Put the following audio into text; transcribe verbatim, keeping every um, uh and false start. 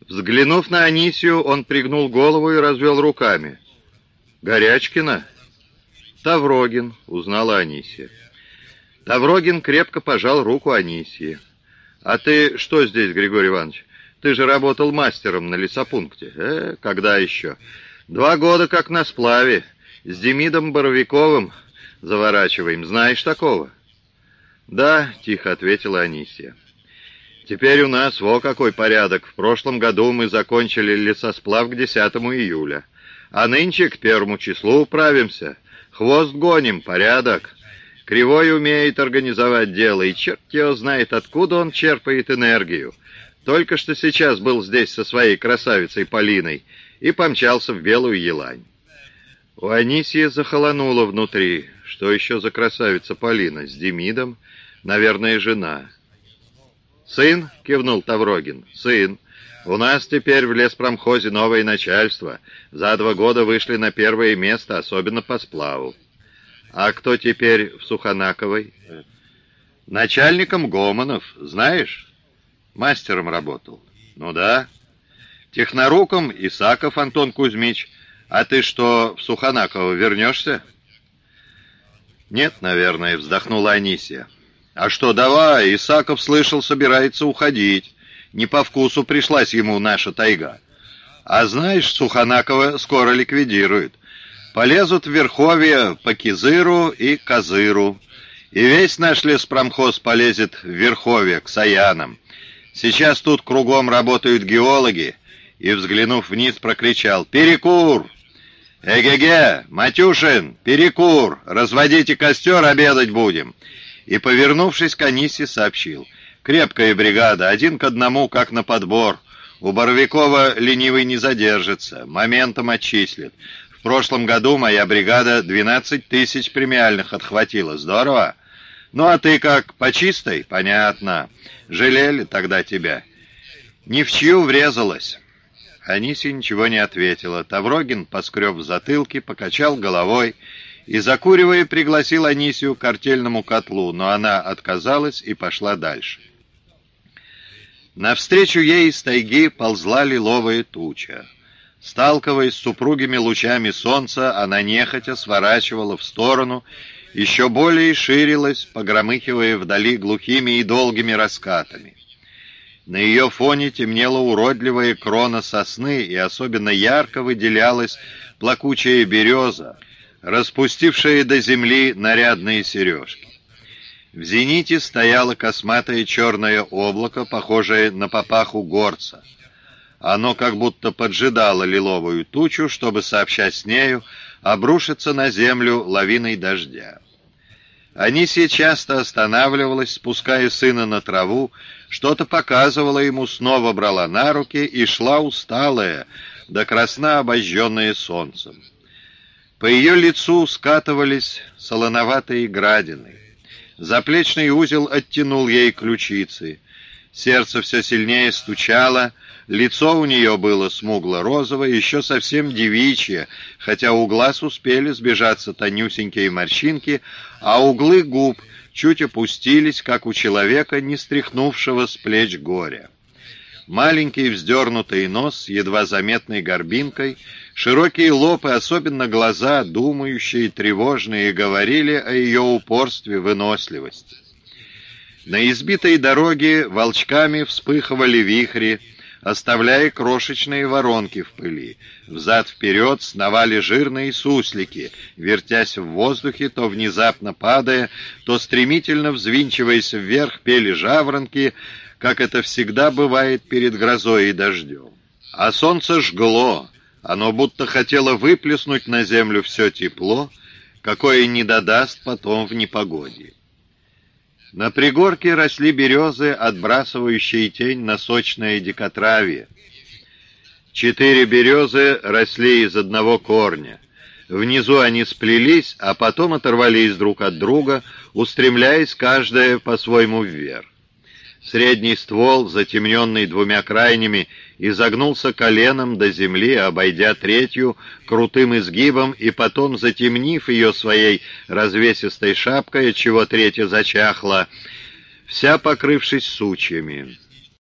Взглянув на Анисию, он пригнул голову и развел руками. «Горячкина?» «Таврогин», — узнала Анисия. Таврогин крепко пожал руку Анисии. «А ты что здесь, Григорий Иванович? Ты же работал мастером на лесопункте». «Э, когда еще?» «Два года как на сплаве. С Демидом Боровиковым заворачиваем. Знаешь такого?» «Да», — тихо ответила Анисия. «Теперь у нас во какой порядок. В прошлом году мы закончили лесосплав к десятому июля. А нынче к первому числу управимся. Хвост гоним, порядок. Кривой умеет организовать дело, и черт его знает, откуда он черпает энергию. Только что сейчас был здесь со своей красавицей Полиной и помчался в Белую Елань». У Анисии захолонуло внутри. Что еще за красавица Полина? С Демидом? Наверное, жена. «Сын?» — кивнул Таврогин. «Сын. У нас теперь в леспромхозе новое начальство. За два года вышли на первое место, особенно по сплаву». «А кто теперь в Сухонаковой?» «Начальником Гомонов, знаешь? Мастером работал». «Ну да». «Техноруком Исаков Антон Кузьмич. А ты что, в Сухонаково вернешься?» «Нет, наверное», — вздохнула Анисия. «А что, давай, Исаков, слышал, собирается уходить. Не по вкусу пришлась ему наша тайга. А знаешь, Сухонаково скоро ликвидируют. Полезут в Верховье по Кизыру и Козыру. И весь наш леспромхоз полезет в Верховье к Саянам. Сейчас тут кругом работают геологи». И, взглянув вниз, прокричал: «Перекур! Эге-ге! Матюшин! Перекур! Разводите костер, обедать будем!» И, повернувшись к Анисе, сообщил: «Крепкая бригада, один к одному, как на подбор. У Боровикова ленивый не задержится, моментом отчислит. В прошлом году моя бригада двенадцать тысяч премиальных отхватила. Здорово? Ну а ты как, по чистой? Понятно. Жалели тогда тебя. Ни в чью врезалась». Анисия ничего не ответила. Таврогин поскреб в затылке, покачал головой и, закуривая, пригласил Анисию к артельному котлу, но она отказалась и пошла дальше. Навстречу ей из тайги ползла лиловая туча. Сталкиваясь с супругими лучами солнца, она нехотя сворачивала в сторону, еще более ширилась, погромыхивая вдали глухими и долгими раскатами. На ее фоне темнела уродливая крона сосны, и особенно ярко выделялась плакучая береза, распустившая до земли нарядные сережки. В зените стояло косматое черное облако, похожее на папаху горца. Оно как будто поджидало лиловую тучу, чтобы, сообща с нею, обрушиться на землю лавиной дождя. Анисия часто останавливалась, спуская сына на траву, что-то показывала ему, снова брала на руки и шла усталая, до красна обожженная солнцем. По ее лицу скатывались солоноватые градины. Заплечный узел оттянул ей ключицы. Сердце все сильнее стучало, лицо у нее было смугло-розовое, еще совсем девичье, хотя у глаз успели сбежаться тонюсенькие морщинки, а углы губ чуть опустились, как у человека, не стряхнувшего с плеч горя. Маленький вздернутый нос с едва заметной горбинкой, широкие лоб и особенно глаза, думающие, тревожные, говорили о ее упорстве, выносливости. На избитой дороге волчками вспыхивали вихри, оставляя крошечные воронки в пыли. Взад-вперед сновали жирные суслики, вертясь в воздухе, то внезапно падая, то стремительно взвинчиваясь вверх, пели жаворонки, как это всегда бывает перед грозой и дождем. А солнце жгло, оно будто хотело выплеснуть на землю все тепло, какое не додаст потом в непогоде. На пригорке росли березы, отбрасывающие тень на сочное дикотравье. Четыре березы росли из одного корня. Внизу они сплелись, а потом оторвались друг от друга, устремляясь каждая по-своему вверх. Средний ствол, затемненный двумя крайними, изогнулся коленом до земли, обойдя третью крутым изгибом и потом, затемнив ее своей развесистой шапкой, отчего третья зачахла, вся покрывшись сучьями.